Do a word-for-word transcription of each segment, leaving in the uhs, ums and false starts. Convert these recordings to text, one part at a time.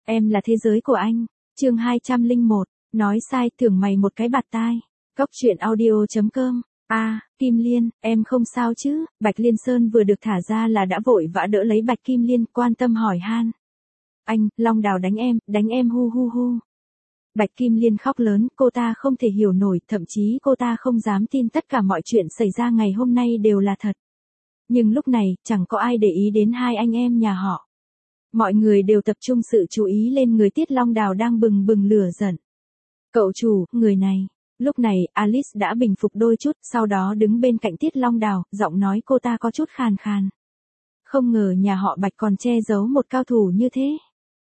Em là thế giới của anh. Chương hai trăm lẻ một, nói sai thưởng mày một cái bạt tai. Cóc truyện audio chấm com. A, à, Kim Liên, em không sao chứ? Bạch Liên Sơn vừa được thả ra là đã vội vã đỡ lấy Bạch Kim Liên, quan tâm hỏi han. Anh, Long Đào đánh em, đánh em hu hu hu. Bạch Kim Liên khóc lớn, cô ta không thể hiểu nổi, thậm chí cô ta không dám tin tất cả mọi chuyện xảy ra ngày hôm nay đều là thật. Nhưng lúc này, chẳng có ai để ý đến hai anh em nhà họ. Mọi người đều tập trung sự chú ý lên người Tiết Long Đào đang bừng bừng lửa giận. Cậu chủ, người này. Lúc này, Alice đã bình phục đôi chút, sau đó đứng bên cạnh Tiết Long Đào, giọng nói cô ta có chút khàn khàn. Không ngờ nhà họ Bạch còn che giấu một cao thủ như thế.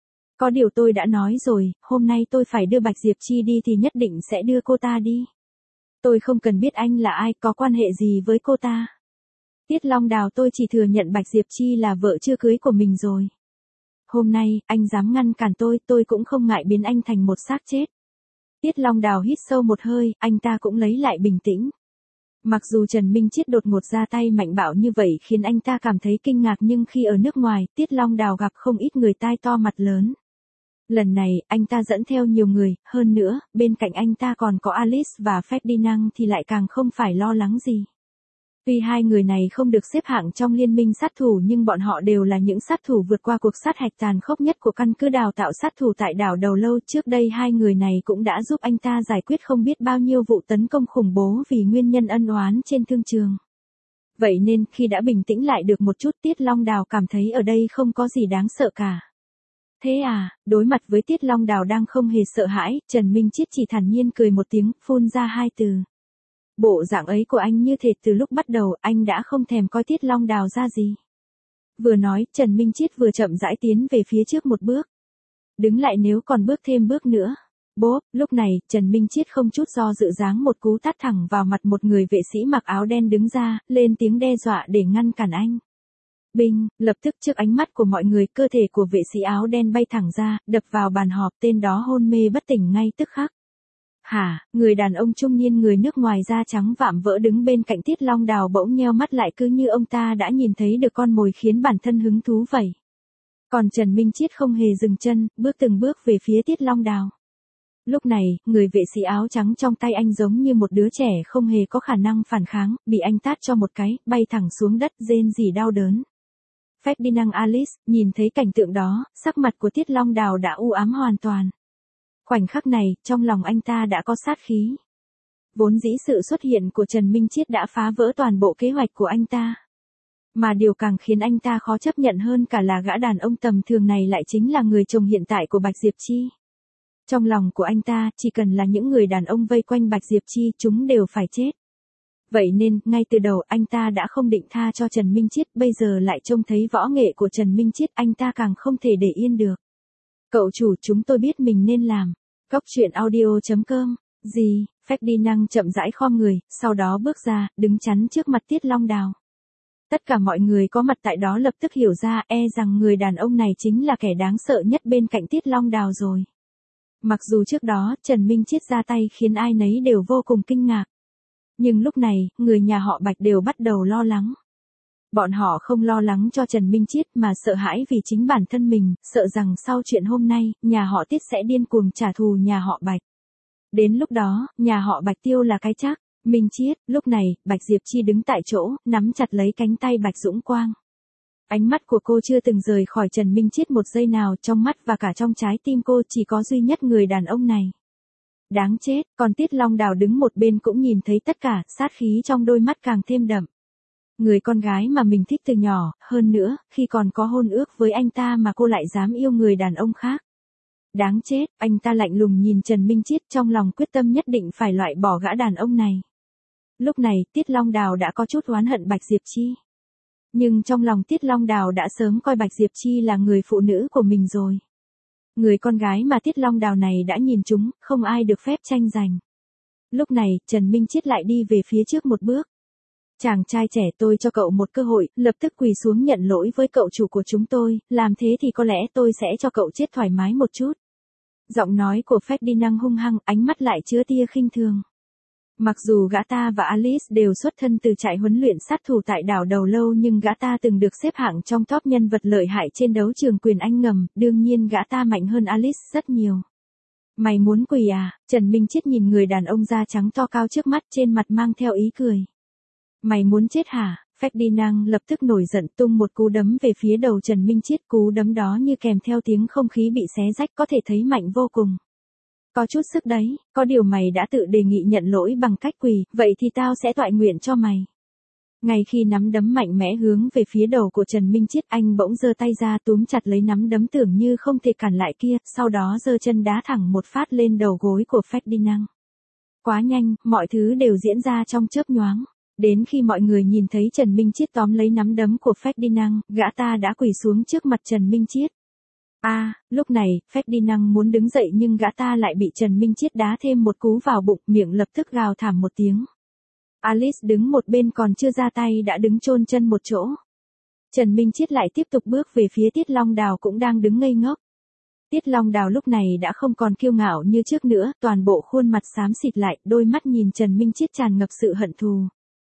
Có điều tôi đã nói rồi, hôm nay tôi phải đưa Bạch Diệp Chi đi thì nhất định sẽ đưa cô ta đi. Tôi không cần biết anh là ai, có quan hệ gì với cô ta. Tiết Long Đào, tôi chỉ thừa nhận Bạch Diệp Chi là vợ chưa cưới của mình rồi. Hôm nay, anh dám ngăn cản tôi, tôi cũng không ngại biến anh thành một xác chết. Tiết Long Đào hít sâu một hơi, anh ta cũng lấy lại bình tĩnh. Mặc dù Trần Minh Chiết đột ngột ra tay mạnh bạo như vậy khiến anh ta cảm thấy kinh ngạc, nhưng khi ở nước ngoài, Tiết Long Đào gặp không ít người tai to mặt lớn. Lần này, anh ta dẫn theo nhiều người, hơn nữa, bên cạnh anh ta còn có Alice và Ferdinand thì lại càng không phải lo lắng gì. Tuy hai người này không được xếp hạng trong liên minh sát thủ nhưng bọn họ đều là những sát thủ vượt qua cuộc sát hạch tàn khốc nhất của căn cứ đào tạo sát thủ tại đảo Đầu Lâu. Trước đây hai người này cũng đã giúp anh ta giải quyết không biết bao nhiêu vụ tấn công khủng bố vì nguyên nhân ân oán trên thương trường. Vậy nên khi đã bình tĩnh lại được một chút, Tiết Long Đào cảm thấy ở đây không có gì đáng sợ cả. Thế à, đối mặt với Tiết Long Đào đang không hề sợ hãi, Trần Minh Chiết chỉ thản nhiên cười một tiếng, phun ra hai từ. Bộ dạng ấy của anh như thể từ lúc bắt đầu anh đã không thèm coi Tiết Long Đào ra gì. Vừa nói, Trần Minh Chiết vừa chậm rãi tiến về phía trước một bước. Đứng lại nếu còn bước thêm bước nữa. Bốp, lúc này, Trần Minh Chiết không chút do dự giáng một cú tát thẳng vào mặt một người vệ sĩ mặc áo đen đứng ra, lên tiếng đe dọa để ngăn cản anh. Binh, lập tức trước ánh mắt của mọi người, cơ thể của vệ sĩ áo đen bay thẳng ra, đập vào bàn họp, tên đó hôn mê bất tỉnh ngay tức khắc. Hả, người đàn ông trung niên người nước ngoài da trắng vạm vỡ đứng bên cạnh Tiết Long Đào bỗng nheo mắt lại, cứ như ông ta đã nhìn thấy được con mồi khiến bản thân hứng thú vậy. Còn Trần Minh Chiết không hề dừng chân, bước từng bước về phía Tiết Long Đào. Lúc này, người vệ sĩ áo trắng trong tay anh giống như một đứa trẻ không hề có khả năng phản kháng, bị anh tát cho một cái, bay thẳng xuống đất rên rỉ đau đớn. Ferdinand Alice, nhìn thấy cảnh tượng đó, sắc mặt của Tiết Long Đào đã u ám hoàn toàn. Khoảnh khắc này, trong lòng anh ta đã có sát khí. Vốn dĩ sự xuất hiện của Trần Minh Chiết đã phá vỡ toàn bộ kế hoạch của anh ta. Mà điều càng khiến anh ta khó chấp nhận hơn cả là gã đàn ông tầm thường này lại chính là người chồng hiện tại của Bạch Diệp Chi. Trong lòng của anh ta, chỉ cần là những người đàn ông vây quanh Bạch Diệp Chi, chúng đều phải chết. Vậy nên, ngay từ đầu anh ta đã không định tha cho Trần Minh Chiết, bây giờ lại trông thấy võ nghệ của Trần Minh Chiết, anh ta càng không thể để yên được. Cậu chủ, chúng tôi biết mình nên làm. Cóc truyện audio chấm com. Gì? Ferdinand chậm rãi khom người, sau đó bước ra, đứng chắn trước mặt Tiết Long Đào. Tất cả mọi người có mặt tại đó lập tức hiểu ra, e rằng người đàn ông này chính là kẻ đáng sợ nhất bên cạnh Tiết Long Đào rồi. Mặc dù trước đó, Trần Minh Chiết ra tay khiến ai nấy đều vô cùng kinh ngạc. Nhưng lúc này, người nhà họ Bạch đều bắt đầu lo lắng. Bọn họ không lo lắng cho Trần Minh Chiết mà sợ hãi vì chính bản thân mình, sợ rằng sau chuyện hôm nay, nhà họ Tiết sẽ điên cuồng trả thù nhà họ Bạch. Đến lúc đó, nhà họ Bạch tiêu là cái chắc. Minh Chiết, lúc này, Bạch Diệp Chi đứng tại chỗ, nắm chặt lấy cánh tay Bạch Dũng Quang. Ánh mắt của cô chưa từng rời khỏi Trần Minh Chiết một giây nào, trong mắt và cả trong trái tim cô chỉ có duy nhất người đàn ông này. Đáng chết, còn Tiết Long Đào đứng một bên cũng nhìn thấy tất cả, sát khí trong đôi mắt càng thêm đậm. Người con gái mà mình thích từ nhỏ, hơn nữa, khi còn có hôn ước với anh ta mà cô lại dám yêu người đàn ông khác. Đáng chết, anh ta lạnh lùng nhìn Trần Minh Chiết, trong lòng quyết tâm nhất định phải loại bỏ gã đàn ông này. Lúc này, Tiết Long Đào đã có chút oán hận Bạch Diệp Chi. Nhưng trong lòng Tiết Long Đào đã sớm coi Bạch Diệp Chi là người phụ nữ của mình rồi. Người con gái mà Tiết Long Đào này đã nhìn trúng, không ai được phép tranh giành. Lúc này, Trần Minh Chiết lại đi về phía trước một bước. Chàng trai trẻ, tôi cho cậu một cơ hội, lập tức quỳ xuống nhận lỗi với cậu chủ của chúng tôi, làm thế thì có lẽ tôi sẽ cho cậu chết thoải mái một chút. Giọng nói của Ferdinand hung hăng, ánh mắt lại chứa tia khinh thường. Mặc dù gã ta và Alice đều xuất thân từ trại huấn luyện sát thủ tại đảo Đầu Lâu nhưng gã ta từng được xếp hạng trong top nhân vật lợi hại trên đấu trường quyền Anh ngầm, đương nhiên gã ta mạnh hơn Alice rất nhiều. Mày muốn quỳ à? Trần Minh Chết nhìn người đàn ông da trắng to cao trước mắt trên mặt mang theo ý cười. Mày muốn chết hả? Ferdinand lập tức nổi giận tung một cú đấm về phía đầu Trần Minh Chết, cú đấm đó như kèm theo tiếng không khí bị xé rách có thể thấy mạnh vô cùng. Có chút sức đấy, có điều mày đã tự đề nghị nhận lỗi bằng cách quỳ, vậy thì tao sẽ toại nguyện cho mày. Ngay khi nắm đấm mạnh mẽ hướng về phía đầu của Trần Minh Chết, anh bỗng giơ tay ra túm chặt lấy nắm đấm tưởng như không thể cản lại kia, sau đó giơ chân đá thẳng một phát lên đầu gối của Ferdinand. Quá nhanh, mọi thứ đều diễn ra trong chớp nhoáng. Đến khi mọi người nhìn thấy Trần Minh Chết tóm lấy nắm đấm của Ferdinand, gã ta đã quỳ xuống trước mặt Trần Minh Chết. A, à, lúc này, Ferdinand muốn đứng dậy nhưng gã ta lại bị Trần Minh Chết đá thêm một cú vào bụng, miệng lập tức gào thảm một tiếng. Alice đứng một bên còn chưa ra tay đã đứng chôn chân một chỗ. Trần Minh Chết lại tiếp tục bước về phía Tiết Long Đào cũng đang đứng ngây ngốc. Tiết Long Đào lúc này đã không còn kiêu ngạo như trước nữa, toàn bộ khuôn mặt xám xịt lại, đôi mắt nhìn Trần Minh Chết tràn ngập sự hận thù.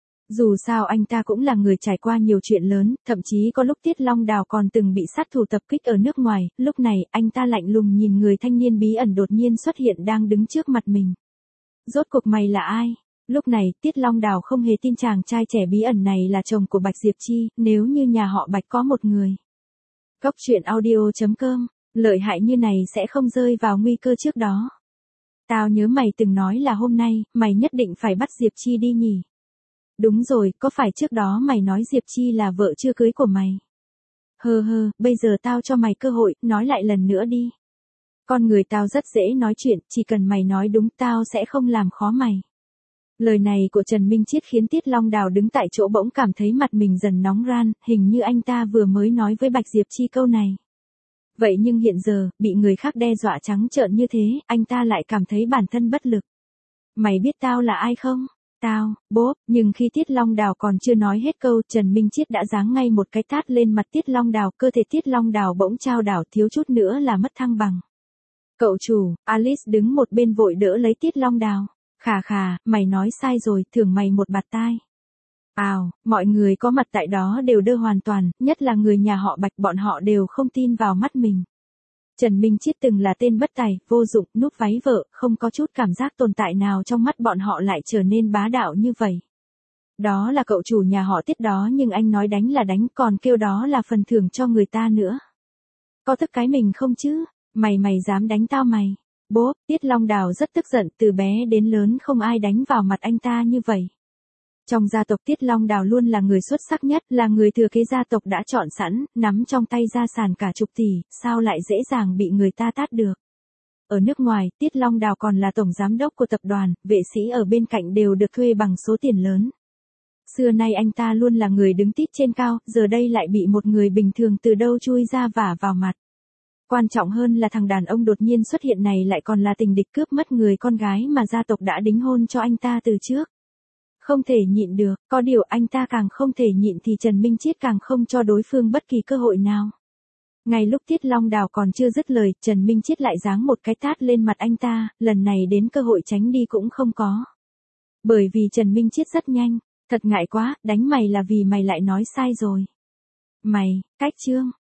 Dù sao anh ta cũng là người trải qua nhiều chuyện lớn, thậm chí có lúc Tiết Long Đào còn từng bị sát thủ tập kích ở nước ngoài, lúc này anh ta lạnh lùng nhìn người thanh niên bí ẩn đột nhiên xuất hiện đang đứng trước mặt mình. Rốt cuộc mày là ai? Lúc này, Tiết Long Đào không hề tin chàng trai trẻ bí ẩn này là chồng của Bạch Diệp Chi, nếu như nhà họ Bạch có một người. Cốc truyện audio chấm com, lợi hại như này sẽ không rơi vào nguy cơ trước đó. Tao nhớ mày từng nói là hôm nay, mày nhất định phải bắt Diệp Chi đi nhỉ? Đúng rồi, có phải trước đó mày nói Diệp Chi là vợ chưa cưới của mày? Hơ hơ, bây giờ tao cho mày cơ hội, nói lại lần nữa đi. Con người tao rất dễ nói chuyện, chỉ cần mày nói đúng tao sẽ không làm khó mày. Lời này của Trần Minh Chết khiến Tiết Long Đào đứng tại chỗ bỗng cảm thấy mặt mình dần nóng ran, hình như anh ta vừa mới nói với Bạch Diệp Chi câu này. Vậy nhưng hiện giờ, bị người khác đe dọa trắng trợn như thế, anh ta lại cảm thấy bản thân bất lực. Mày biết tao là ai không? Tao, bố, nhưng khi Tiết Long Đào còn chưa nói hết câu, Trần Minh Chết đã giáng ngay một cái tát lên mặt Tiết Long Đào, cơ thể Tiết Long Đào bỗng chao đảo thiếu chút nữa là mất thăng bằng. Cậu chủ, Alice đứng một bên vội đỡ lấy Tiết Long Đào. Khà khà, mày nói sai rồi, thưởng mày một bạt tai. Ào, mọi người có mặt tại đó đều đơ hoàn toàn, nhất là người nhà họ Bạch, bọn họ đều không tin vào mắt mình. Trần Minh Chết từng là tên bất tài, vô dụng, núp váy vợ, không có chút cảm giác tồn tại nào trong mắt bọn họ lại trở nên bá đạo như vậy. Đó là cậu chủ nhà họ Tiết đó nhưng anh nói đánh là đánh còn kêu đó là phần thưởng cho người ta nữa. Có tức cái mình không chứ? Mày mày dám đánh tao mày? Bố, Tiết Long Đào rất tức giận, từ bé đến lớn không ai đánh vào mặt anh ta như vậy. Trong gia tộc Tiết Long Đào luôn là người xuất sắc nhất, là người thừa kế gia tộc đã chọn sẵn, nắm trong tay gia sản cả chục tỷ, sao lại dễ dàng bị người ta tát được. Ở nước ngoài, Tiết Long Đào còn là tổng giám đốc của tập đoàn, vệ sĩ ở bên cạnh đều được thuê bằng số tiền lớn. Xưa nay anh ta luôn là người đứng tít trên cao, giờ đây lại bị một người bình thường từ đâu chui ra vả vào mặt. Quan trọng hơn là thằng đàn ông đột nhiên xuất hiện này lại còn là tình địch cướp mất người con gái mà gia tộc đã đính hôn cho anh ta từ trước. Không thể nhịn được, có điều anh ta càng không thể nhịn thì Trần Minh Chết càng không cho đối phương bất kỳ cơ hội nào. Ngay lúc Tiết Long Đào còn chưa dứt lời, Trần Minh Chết lại giáng một cái tát lên mặt anh ta, lần này đến cơ hội tránh đi cũng không có. Bởi vì Trần Minh Chết rất nhanh, thật ngại quá, đánh mày là vì mày lại nói sai rồi. Mày, cách chương.